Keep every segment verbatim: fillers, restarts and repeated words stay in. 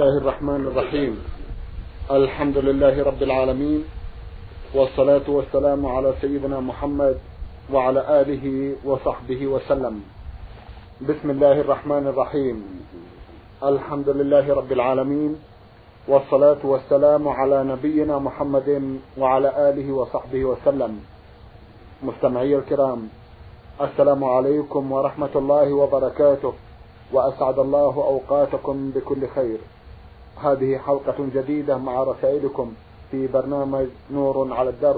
الله الرحمن الرحيم. الحمد لله رب العالمين، والصلاة والسلام على سيدنا محمد وعلى آله وصحبه وسلم. بسم الله الرحمن الرحيم. الحمد لله رب العالمين، والصلاة والسلام على نبينا محمد وعلى آله وصحبه وسلم. مستمعي الكرام، السلام عليكم ورحمة الله وبركاته، وأسعد الله أوقاتكم بكل خير. هذه حلقة جديدة مع رسائلكم في برنامج نور على الدرب.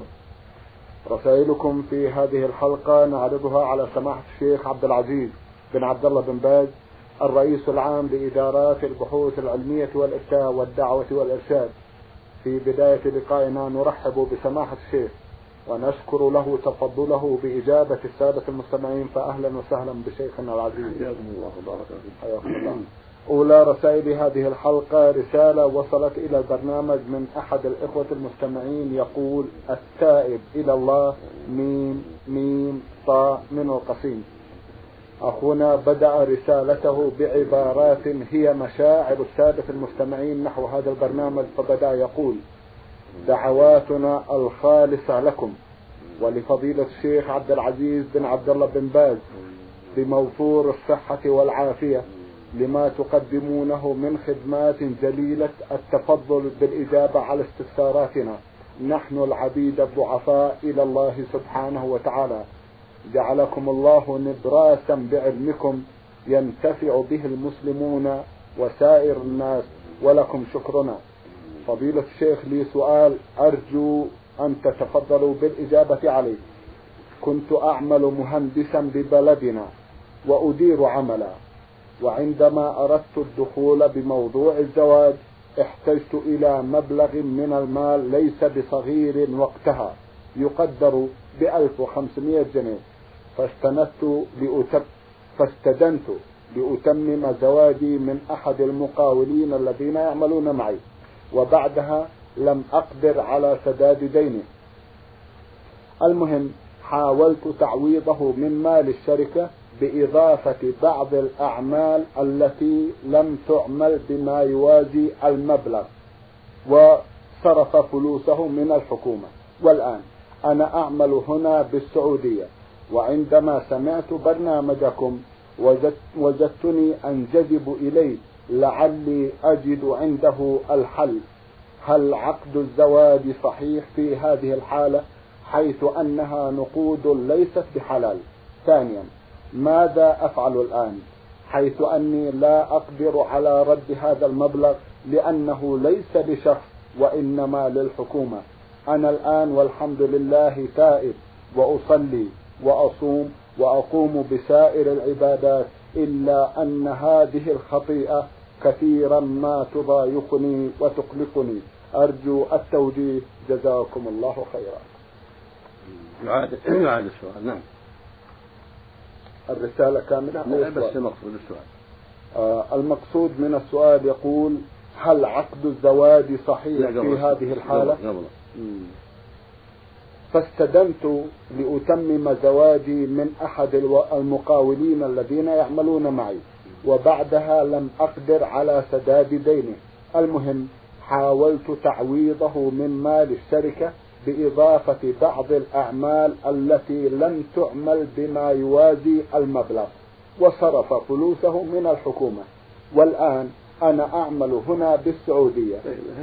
رسائلكم في هذه الحلقة نعرضها على سماحة الشيخ عبد العزيز بن عبد الله بن باز، الرئيس العام لإدارات البحوث العلمية والإفتاء والدعوة والإرشاد. في بداية لقائنا نرحب بسماحة الشيخ ونشكر له تفضله بإجابة السادة المستمعين، فأهلا وسهلا بشيخنا العزيز. حياكم الله وبارك فيكم. حياكم الله. أولى رسائل هذه الحلقة رسالة وصلت إلى البرنامج من أحد الإخوة المستمعين يقول: التائب إلى الله ميم ميم طاء من القصيم. أخونا بدأ رسالته بعبارات هي مشاعر السادة المستمعين نحو هذا البرنامج، فبدأ يقول: دعواتنا الخالصة لكم ولفضيلة الشيخ عبد العزيز بن عبد الله بن باز بموفور الصحة والعافية لما تقدمونه من خدمات جليلة التفضل بالإجابة على استفساراتنا نحن العبيد الضعفاء إلى الله سبحانه وتعالى. جعلكم الله نبراسا بعلمكم ينتفع به المسلمون وسائر الناس، ولكم شكرنا. فضيلة الشيخ لي سؤال أرجو أن تتفضلوا بالإجابة عليه. كنت أعمل مهندسا ببلدنا وأدير عملا، وعندما أردت الدخول بموضوع الزواج احتجت إلى مبلغ من المال ليس بصغير وقتها، يقدر بألف وخمسمائة جنيه، فاستندت لأتب فاستدنت لأتمم زواجي من أحد المقاولين الذين يعملون معي، وبعدها لم أقدر على سداد دينه. المهم حاولت تعويضه من مال الشركة بإضافة بعض الأعمال التي لم تعمل بما يوازي المبلغ، وصرف فلوسه من الحكومة. والآن أنا أعمل هنا بالسعودية، وعندما سمعت برنامجكم وجدت وجدتني أنجذب إليه لعلي أجد عنده الحل. هل عقد الزواج صحيح في هذه الحالة حيث أنها نقود ليست بحلال؟ ثانيا، ماذا أفعل الآن حيث أني لا أقدر على رد هذا المبلغ لأنه ليس لشخص وإنما للحكومة؟ أنا الآن والحمد لله تائب وأصلي وأصوم وأقوم بسائر العبادات، إلا أن هذه الخطيئة كثيرا ما تضايقني وتقلقني. أرجو التوجيه، جزاكم الله خيرا. يعاد يعاد السؤال. نعم، الرسالة كاملة لا بس مقصود السؤال. آه المقصود من السؤال يقول: هل عقد الزواج صحيح في هذه الحالة؟ فاستدنت لأتمم زواجي من أحد المقاولين الذين يعملون معي، وبعدها لم أقدر على سداد دينه. المهم حاولت تعويضه من مال الشركة بإضافة بعض الأعمال التي لم تعمل بما يوازي المبلغ، وصرف فلوسه من الحكومة. والآن أنا أعمل هنا بالسعودية.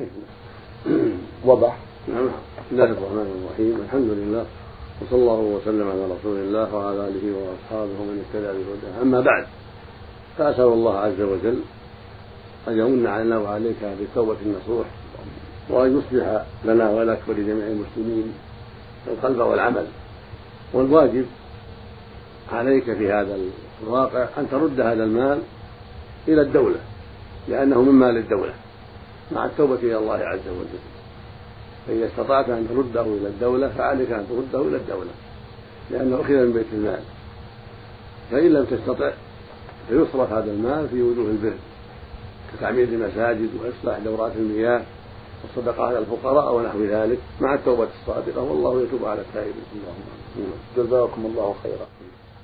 وضح. نعم. بسم الله الرحمن الرحيم. الحمد لله، وصلى الله وسلم على رسول الله وعلى آله وأصحابه ومن اهتدى بهداه. أما بعد، فأسأل الله عز وجل أن يمن علينا وعليك بالتوبة النصوح، وأن يصلح لنا ولك ولجميع المسلمين القلب والعمل. والواجب عليك في هذا الواقع أن ترد هذا المال إلى الدولة، لأنه من مال الدولة، مع التوبة إلى الله عز وجل. فإذا استطعت أن ترده إلى الدولة فعليك أن ترده إلى الدولة، لأنه أخذ من بيت المال. فإن لم تستطع فيصرف هذا المال في وجوه البر، كتعمير المساجد وإصلاح دورات المياه والصدقة على الفقراء ونحو ذلك، مع التوبة الصادقة، والله يتوب على التائبين. جزاكم الله خيرا.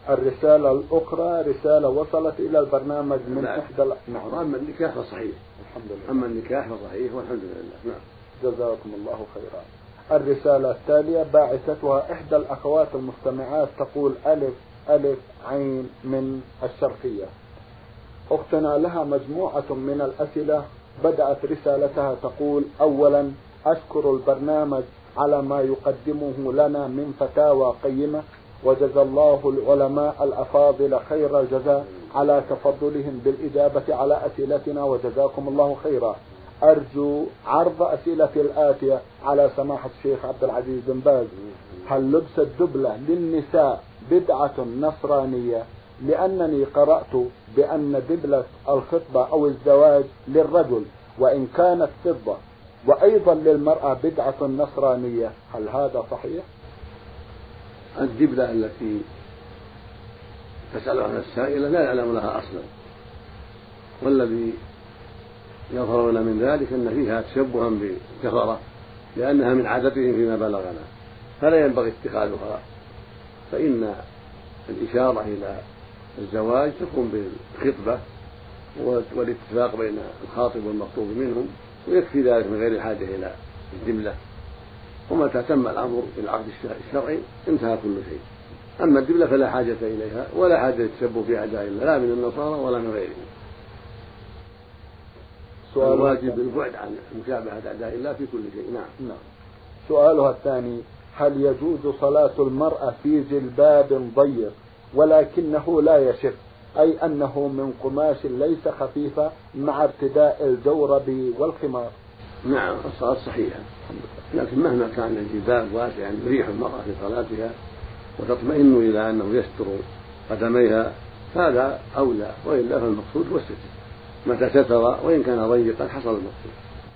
الرسالة الأخرى رسالة وصلت إلى البرنامج من نعم. إحدى ال... نعم. أما النكاح فصحيح. الحمد لله. أما النكاح فصحيح والحمد لله. نعم. جزاكم الله خيرا. الرسالة التالية باعثتها إحدى الأخوات المستمعات تقول ألف ألف عين من الشرقية. أختنا لها مجموعة من الأسئلة. بدأت رسالتها تقول: أولا أشكر البرنامج على ما يقدمه لنا من فتاوى قيمة، وجزى الله العلماء الأفاضل خير الجزاء على تفضلهم بالإجابة على أسئلتنا، وجزاكم الله خيرا. أرجو عرض أسئلتي الآتية على سماحة الشيخ عبد العزيز بن باز. هل لبس الدبلة للنساء بدعة نصرانية؟ لأنني قرأت بأن دبلة الخطبة أو الزواج للرجل وإن كانت فضة، وأيضا للمرأة بدعة نصرانية، هل هذا صحيح؟ الدبلة التي تسأل عنها السائلة لا يعلم لها أصلا، والذي يظهر لنا من ذلك أن فيها تشبها بالكفرة لأنها من عادتهم فيما بلغنا، فلا ينبغي اتخاذها. فإن الإشارة إلى الزواج تكون بالخطبة والاتفاق بين الخاطب والمخطوب منهم، ويكفي ذلك من غير الحاجة إلى الدبلة. ومتى تم الأمر بالعقد الشرعي انتهى كل شيء. أما الدبلة فلا حاجة إليها ولا حاجة للتشبه في أعداء الله، لا من النصارى ولا من غيرهم. سؤال واجب البعد عن مشابهة أعداء الله في كل شيء. نعم. نعم. سؤالها الثاني: هل يجوز صلاة المرأة في جلباب ضيق ولكنه لا يشف، أي أنه من قماش ليس خفيفة مع ارتداء الجورب والخمار؟ نعم، الصلاة صحيحة، لكن مهما كان الجلباب واسعا يريح المرأة في صلاتها وتطمئن إلى أنه يستر قدميها هذا أولى، وإلا فالمقصود هو الستر. متى ستر وإن كان ضيقا حصل المقصود.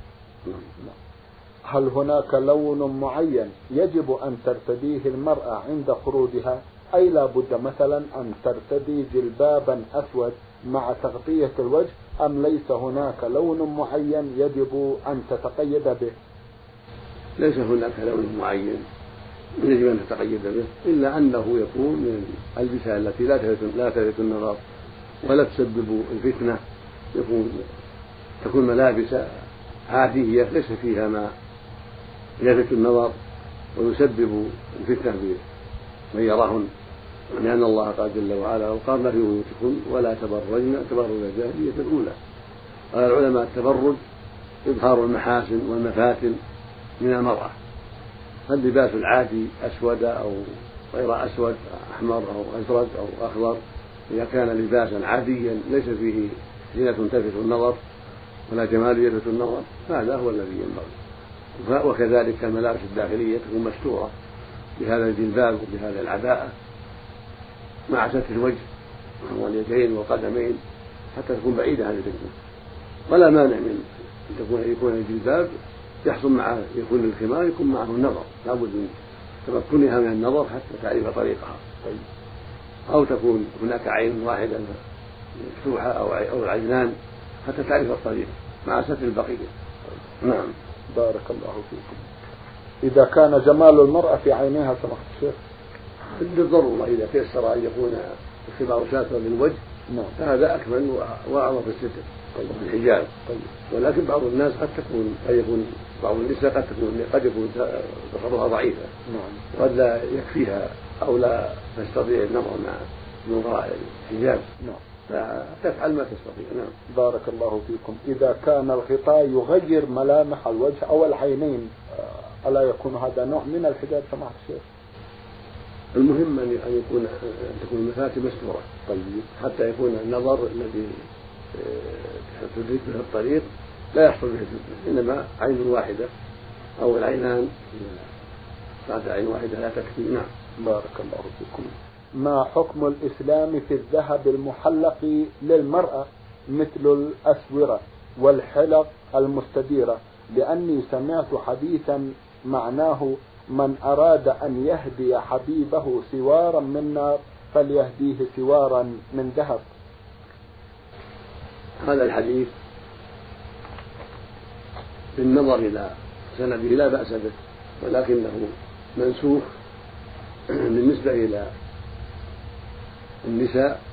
هل هناك لون معين يجب أن ترتديه المرأة عند خروجها، أي لا بد مثلا أن ترتدي جلبابا أسود مع تغطية الوجه، أم ليس هناك لون معين يجب أن تتقيد به؟ ليس هناك لون معين يجب أن تتقيد به، إلا أنه يكون من الألبسة التي لا تلفت النظر ولا تسبب الفتنة، يكون تكون ملابس عادية ليس فيها ما يلفت النظر ويسبب الفتنة بمن يراهن، لأن الله قال جل وعلا: وقارن في بيوتكن ولا تبرجن تبرج الجاهلية الأولى. قال العلماء: التبرج إظهار المحاسن والمفاتن من المرأة، فاللباس العادي أسود أو غير أسود، أحمر أو أزرق أو أخضر، إذا كان لباسا عاديا ليس فيه زينة تلفت النظر ولا جمال يلفت النظر هذا هو الذي ينبغي. وكذلك الملابس الداخلية تكون مستورة بهذا الجلباب وبهذا العباءة مع ستر الوجه واليدين والقدمين حتى تكون بعيدة عن الفتنة. ولا مانع من أن تكون يكون الجلباب يحصل معه يكون الخمار يكون معه النظر، لابد من تمكنها من النظر حتى تعرف طريقها، أو تكون هناك عين واحدة مفتوحة أو العينان حتى تعرف الطريق مع ستر البقية. نعم. بارك الله فيكم. إذا كان جمال المرأة في عينيها سمحت الشيخ بالضرورة إذا تيسر أن يكون الخمار ساترا للوجه نعم فهذا أكمل وأعظم في الستر والحجاب. طيب. ولكن بعض الناس قد تكون قد يكون بعض النساء قد تكون قد يكون بصرها ضعيفة نعم وقد لا يكفيها أو لا تستطيع النظر مع من وراء الحجاب نعم فتفعل ما تستطيع. نعم. بارك الله فيكم. إذا كان الغطاء يغير ملامح الوجه أو العينين ألا يكون هذا نوع من الحجاب سماحة الشيخ؟ المهم أن يكون أن تكون المفاتن مستورة طيب حتى يكون النظر الذي تدرك به الطريق لا يحصل به الفتنة، إنما عين واحدة أو العينان بعد عين واحدة لا تكفي. نعم. بارك الله فيكم. ما حكم الإسلام في الذهب المحلق للمرأة مثل الأسورة والحلق المستديرة؟ لأني سمعت حديثا معناه: من أراد أن يهدي حبيبه سوارا من نار فليهديه سوارا من ذهب. هذا الحديث بالنظر إلى سنده لا بأس به، ولكنه منسوخ بالنسبة إلى النساء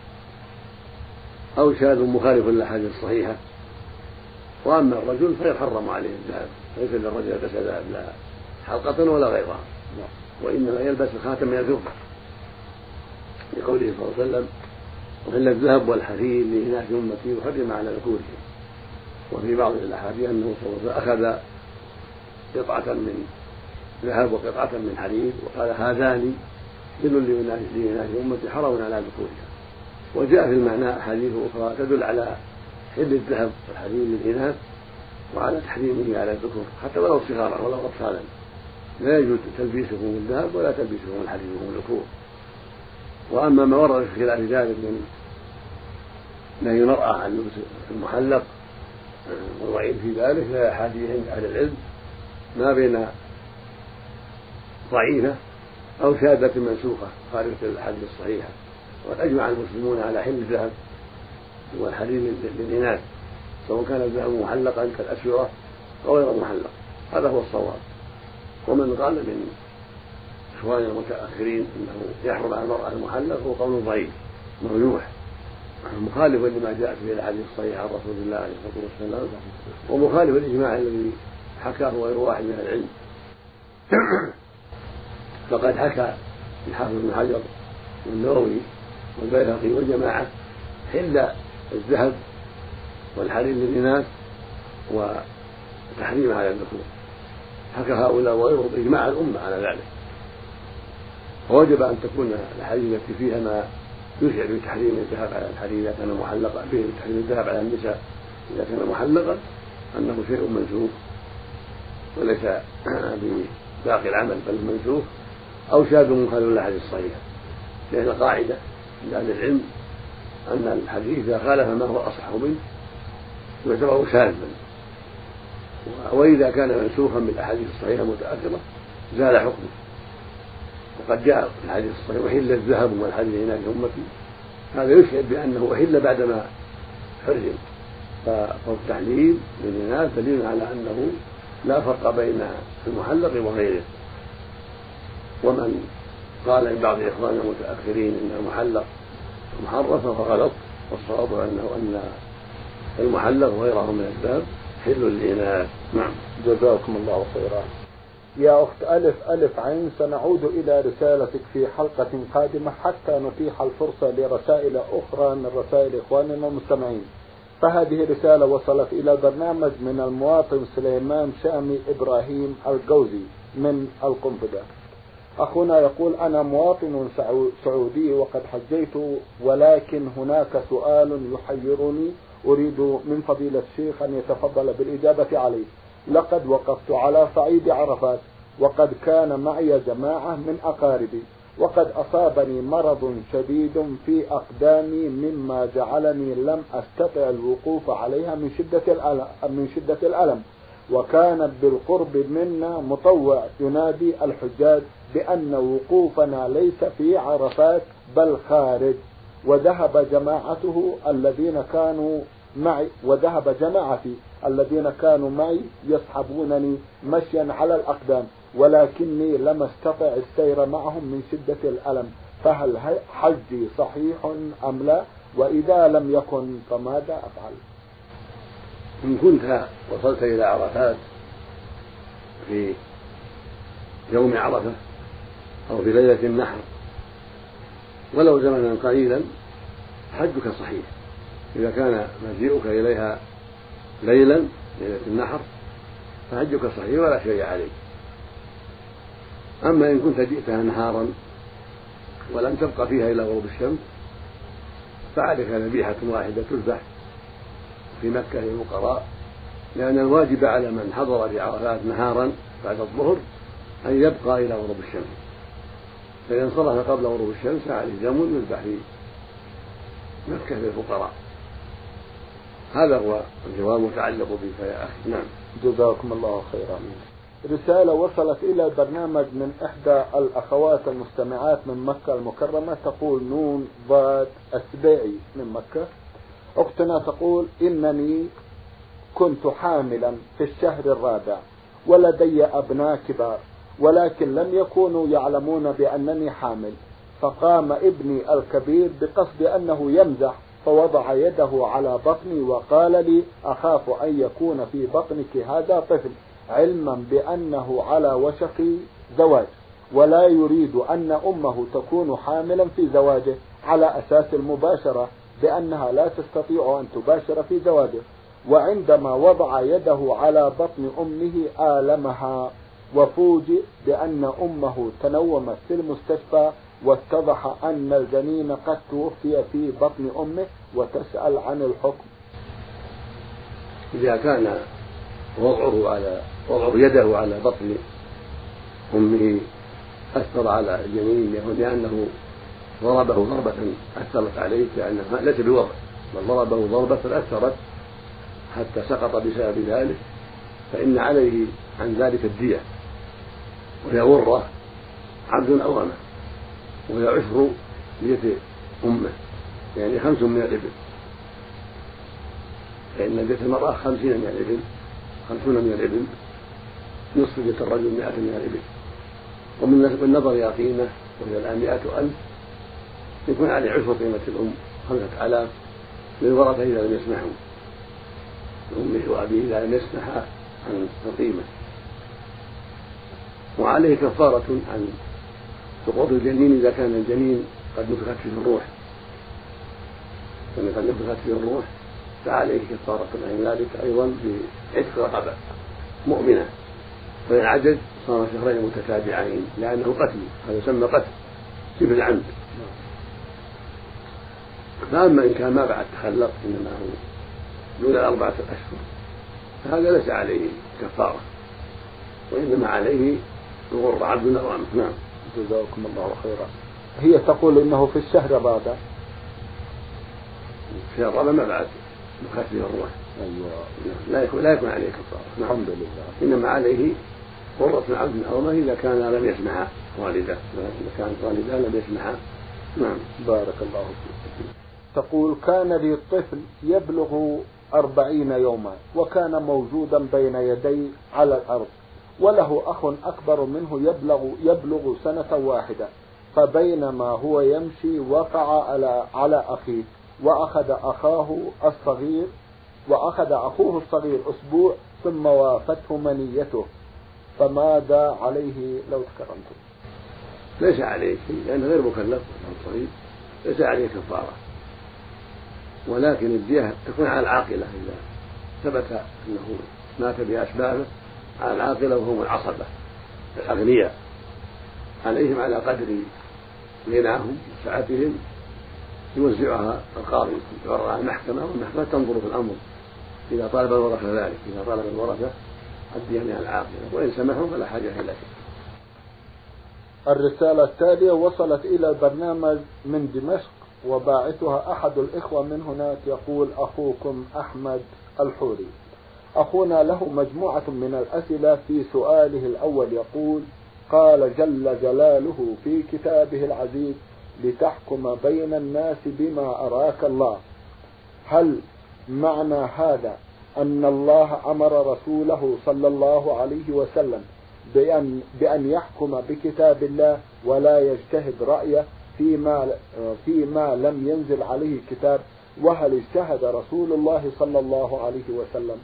أو شاذ مخالف للأحاديث الصحيحة. وأما الرجل فيحرم عليه الذهب، ليس للرجل يلبس ذهب لا حلقة ولا غيرها، وإنما يلبس الخاتم من الفضة لقوله صلى الله عليه وسلم: وإلا الذهب والحرير لإناث أمتي وحرم على ذكورهم. وفي بعض الأحاديث أنه صلى الله عليه وسلم أخذ قطعة من ذهب وقطعة من حرير وقال: هذان حل لإناث أمتي حرام على ذكورها. وجاء في المعنى أحاديث أخرى تدل على حل الذهب والحرير للإناث وعلى تحريمه على الذكور حتى ولو صغارا ولو أطفالا، لا يجوز تلبيسهم الذهب ولا تلبيسهم الحرير وهم الذكور. وأما ما ورد في خلاف ذلك من نهي المرأة عن لبس المحلق والوعيد في ذلك لا أحاديث عند أهل العلم ما بين ضعيفة أو شاذة منسوخة خارجة الأحاديث الصحيحة. وقد أجمع المسلمون على حل الذهب والحرير للإناث سواء كان الذهب محلقا كالأسورة أو غير محلق، هذا هو الصواب. ومن قال من إخوان المتأخرين أنه يحرم على المرأة المحلق هو قول ضعيف مرجوح مخالف لما جاءت به الأحاديث الصحيحة عن رسول الله عليه الصلاة والسلام، ومخالف الإجماع الذي حكاه غير واحد من العلم. فقد حكى الحافظ بن حجر والنووي والبيهقي والجماعة حل الذهب والحرير للإناث وتحريم على الذكور، حكى هؤلاء وغيرهم إجماع الأمة على ذلك. فوجب أن تكون الأحاديث التي فيها ما يشعر بتحريم الذهب على الحرير إذا كان محلقا، فيه تحريم الذهب على النساء إذا كان محلقا، أنه شيء منسوخ وليس بباقي العمل بل منسوخ أو شاذ مخالف للأحاديث الصحيحة. لأن قاعدة عند أهل العلم أن الحديث إذا خالف ما هو أصح منه يعتبر شاذا، وإذا كان منسوخا بالأحاديث الصحيحة المتأخرة زال حكمه. وقد جاء في الحديث الصحيح: وحل الذهب والحرير لإناث أمتي، هذا يشعر بأنه أحل بعدما حرم. فالتحليل للإناث دليل على أنه لا فرق بين المحلق وغيره. ومن قال من بعض إخواننا المتأخرين أن المحلق محرف فغلط، والصواب أنه أن المحلق وغيره من الذهب حل للإناث. نعم. جزاكم الله خيرا. يا أخت ألف ألف عين، سنعود إلى رسالتك في حلقة قادمة حتى نتيح الفرصة لرسائل أخرى من رسائل إخواننا المستمعين. فهذه رسالة وصلت إلى برنامج من المواطن سليمان شامي إبراهيم الجوزي من القنفذة. أخونا يقول: أنا مواطن سعودي وقد حجيت، ولكن هناك سؤال يحيرني أريد من فضيلة الشيخ أن يتفضل بالإجابة عليه. لقد وقفت على صعيد عرفات وقد كان معي جماعة من أقاربي، وقد أصابني مرض شديد في أقدامي مما جعلني لم أستطع الوقوف عليها من شدة الألم, من شدة الألم. وكان بالقرب منا مطوع ينادي الحجاج بأن وقوفنا ليس في عرفات بل خارج، وذهب جماعته الذين كانوا معي وذهب جماعتي الذين كانوا معي يصحبونني مشيا على الأقدام، ولكني لم استطع السير معهم من شدة الألم. فهل حجي صحيح أم لا؟ وإذا لم يكن فماذا أفعل؟ إن كنت وصلت إلى عرفات في يوم عرفة أو في ليلة النحر ولو زمنا قليلا حجك صحيح. إذا كان مجيئك إليها ليلا ليلة النحر فحجك صحيح ولا شيء عليك. أما إن كنت جئتها نهارا ولم تبقى فيها إلى غروب الشمس فعليك ذبيحة واحدة تذبح في مكة للفقراء، لأن الواجب على من حضر في عرفات نهارا بعد الظهر أن يبقى إلى غروب الشمس، فإذا انصرف قبل غروب الشمس عليه دم يذبح في مكة للفقراء. هذا هو الجواب المتعلق بك يا أخي. نعم. جزاكم الله خيرا. رسالة وصلت إلى البرنامج من إحدى الأخوات المستمعات من مكة المكرمة، تقول نون ضاد السبيعي من مكة. أختنا تقول: إنني كنت حاملا في الشهر الرابع ولدي أبناء كبار، ولكن لم يكونوا يعلمون بأنني حامل، فقام ابني الكبير بقصد أنه يمزح فوضع يده على بطني وقال لي أخاف أن يكون في بطنك هذا طفل، علما بأنه على وشك زواج ولا يريد أن أمه تكون حاملا في زواجه على أساس المباشرة بأنها لا تستطيع أن تباشر في زواجه. وعندما وضع يده على بطن أمه آلمها وفوجئ بأن أمه تنومت في المستشفى واتضح أن الجنين قد توفي في بطن أمه وتسأل عن الحكم. إذا كان وضعه على وضع يده على بطن أمه أثر على الجنين لأنه ضربه ضربة أثرت عليه، لأنها ليس بوضع بل ضربه ضربة أثرت حتى سقط بسبب ذلك، فإن عليه عن ذلك الدية، وهي غرة عبد أو أمة، وهي عشر دية أمه، يعني خمس من الإبل، فإن دية المرأة خمسين من الإبل، خمسون من الإبل نصف دية الرجل مائة من الإبل. ومن النظر إلى قيمة وهي الآن مائة ألف يكون عليه عشر قيمة الأم خمسة آلاف للورثة إذا لم يسمحوا، لأمه وأبيه إذا لم يسمحا عن القيمة. وعليه كفارة عن سقوط الجنين إذا كان الجنين قد نفخت فيه الروح، فإن قد نفخت فيه الروح فعليه كفارة عن ذلك أيضا بعتق رقبة مؤمنة، وإن عجز صام شهرين متتابعين لأنه قتل، هذا يسمى قتل شبه العمد. فأما إن كان ما بعد تخلق إنما هو دون أربعة أشهر فهذا ليس عليه كفارة، وإنما عليه غر عبد أو أمة. نعم. جزاكم الله خيرا. هي تقول إنه في الشهر الرابع، الشهر الرابع ما بعد نفخت فيه الروح. أيوة. لا يكون لا يكون عليه كفارة. نعم. الحمد لله. إنما عليه غرة عبد أو أمة إذا كان لم يسمح والده، إذا كانت والده لم يسمح. نعم. بارك الله فيك. تقول كان لي طفل يبلغ أربعين يوما وكان موجودا بين يدي على الأرض، وله أخ أكبر منه يبلغ, يبلغ سنة واحدة، فبينما هو يمشي وقع على, على أخيه وأخذ أخاه الصغير وأخذ أخوه الصغير أسبوع ثم وافته منيته، فماذا عليه لو تكرمتم؟ ليس عليه شيء لأنه غير مكلف صغير، ليس عليه كفارة، ولكن الدية تكون على العاقلة إذا ثبت أنه مات بأسبابه، على العاقلة وهم العصبة الأغنياء، عليهم على قدر غناهم وسعتهم يوزعها القاضي يعرضها المحكمة، والمحكمة تنظر في الأمر إذا طالب الورثة ذلك، إذا طالب الورثة الدية على العاقلة، وإن سمحوا فلا حاجة إلى شيء. الرسالة التالية وصلت إلى البرنامج من دمشق وباعثها أحد الإخوة من هناك، يقول أخوكم أحمد الحوري. أخونا له مجموعة من الأسئلة. في سؤاله الأول يقول: قال جل جلاله في كتابه العزيز: لتحكم بين الناس بما أراك الله. هل معنى هذا أن الله أمر رسوله صلى الله عليه وسلم بأن, بأن يحكم بكتاب الله ولا يجتهد رأيه فيما, فيما لم ينزل عليه كتاب؟ وهل اجتهد رسول الله صلى الله عليه وسلم؟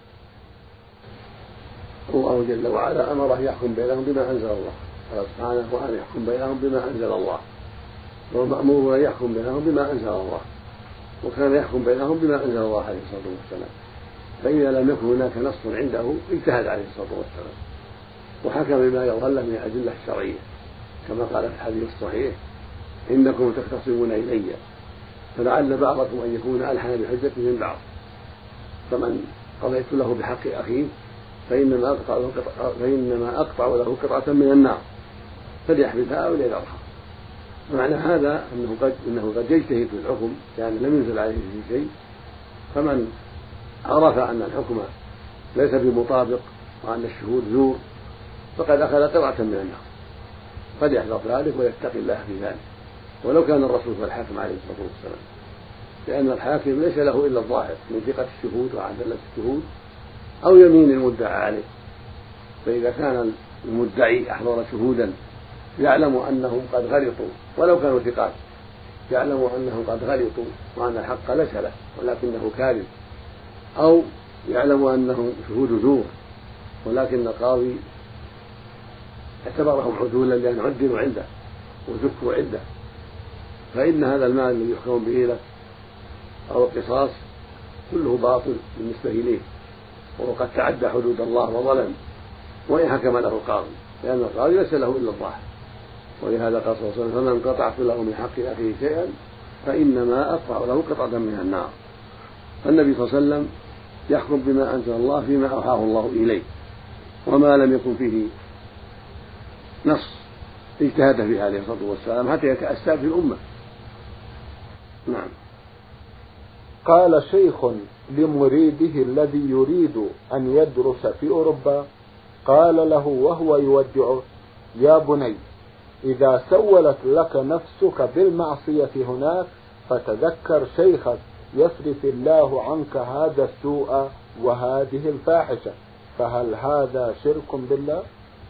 الله جل وعلا أمره يحكم بينهم بما أنزل الله، قال سبحانه: وأن يحكم بينهم بما أنزل الله، والمأمور أن يحكم بينهم بما أنزل الله، وكان يحكم بينهم بما أنزل الله عليه الصلاة والسلام، فإذا لم يكن هناك نص عنده اجتهد عليه الصلاة والسلام وحكم بما يظهر له من الأدلة الشرعية، كما قال في الحديث الصحيح: إنكم تختصمون إلي فلعل بعضكم أن يكون ألحن بحجة من بعض، فمن قضيت له بحق أخيه فإنما أقطع له قطعة, فإنما أقطع له قطعة من النار فليحملها أو ليذرها. ومعنى هذا أنه قد إنه قد يجتهد في الحكم لأن لم ينزل عليه فيه شيء، فمن عرف أن الحكم ليس بمطابق وأن الشهود زور فقد أخذ قطعة من النار، فليحذر ذلك ويتقي الله في ذلك، ولو كان الرسول هو الحاكم عليه الصلاة والسلام، لأن الحاكم ليس له إلا الظاهر من ثقة الشهود وعدالة الشهود أو يمين المدعى عليه. فإذا كان المدعي أحضر شهودا يعلموا أنهم قد غلطوا ولو كانوا ثقات، يعلموا أنهم قد غلطوا وأن الحق ليس له ولكنه كاذب، أو يعلموا أنهم شهود زور ولكن القاضي اعتبرهم عدولا لأن عدلوا عنده وزكوا عنده، فإن هذا المال الذي يحكم به له أو القصاص كله باطل بالنسبة إليه، وقد تعدى حدود الله وظلم وإن حكم له القاضي، لأن القاضي ليس له إلا الظاهر. ولهذا قال صلى الله عليه وسلم: فمن قطعت له من حق أخيه شيئا فإنما أقطع له قطعة من النار. فالنبي صلى الله عليه وسلم يحكم بما أنزل الله فيما أوحاه الله إليه، وما لم يكن فيه نص اجتهد فيه عليه الصلاة والسلام حتى يتأسى في الأمة. نعم. قال شيخ لمريده الذي يريد أن يدرس في أوروبا، قال له وهو يودعه: يا بني، إذا سولت لك نفسك بالمعصية هناك فتذكر شيخك يصرف الله عنك هذا السوء وهذه الفاحشة، فهل هذا شرك بالله؟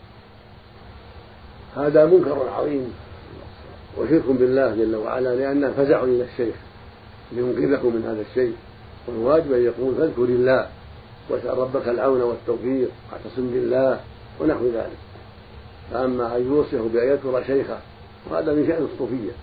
هذا منكر عظيم وشرك بالله جل وعلا، لأنه فزع إلى الشيخ لينقذه من هذا الشيء، والواجب أن يقول: فاذكر الله واسأل ربك العون والتوفيق واعتصم بالله ونحو ذلك. فأما أن يوصيه بأن يذكر شيخه وهذا من شأن الصوفية،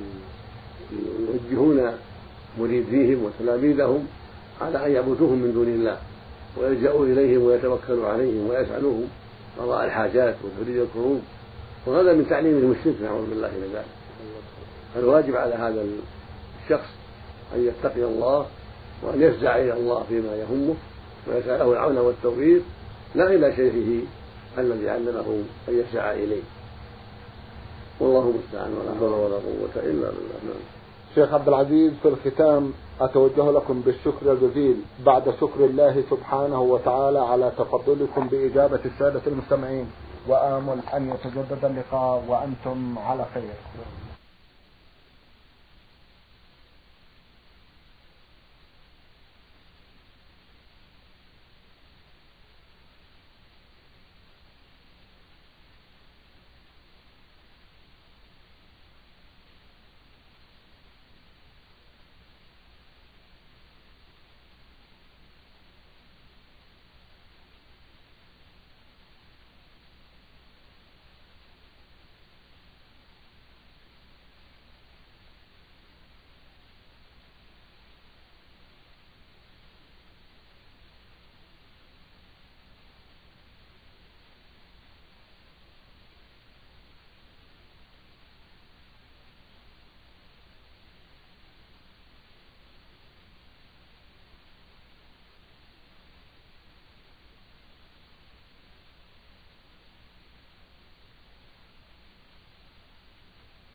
يوجهون مريديهم وتلاميذهم على أن يعبدوهم من دون الله ويلجأوا إليهم ويتوكلوا عليهم ويسألوهم قضاء الحاجات وتفريج الكروب، وهذا من تعليمهم الشرك، نعوذ بالله من ذلك. فالواجب على هذا الشخص أن يتقي الله وأن يفزع إلى الله فيما يهمه ويسأله العون والتوفيق، لا إلى شيخه الذي علمه أن يسعى إليه. والله المستعان، ولا حول ولا قوة إلا بالله. شيخ عبد العزيز، في الختام أتوجه لكم بالشكر الجزيل بعد شكر الله سبحانه وتعالى على تفضلكم بإجابة السادة المستمعين، وآمل أن يتجدد اللقاء وأنتم على خير.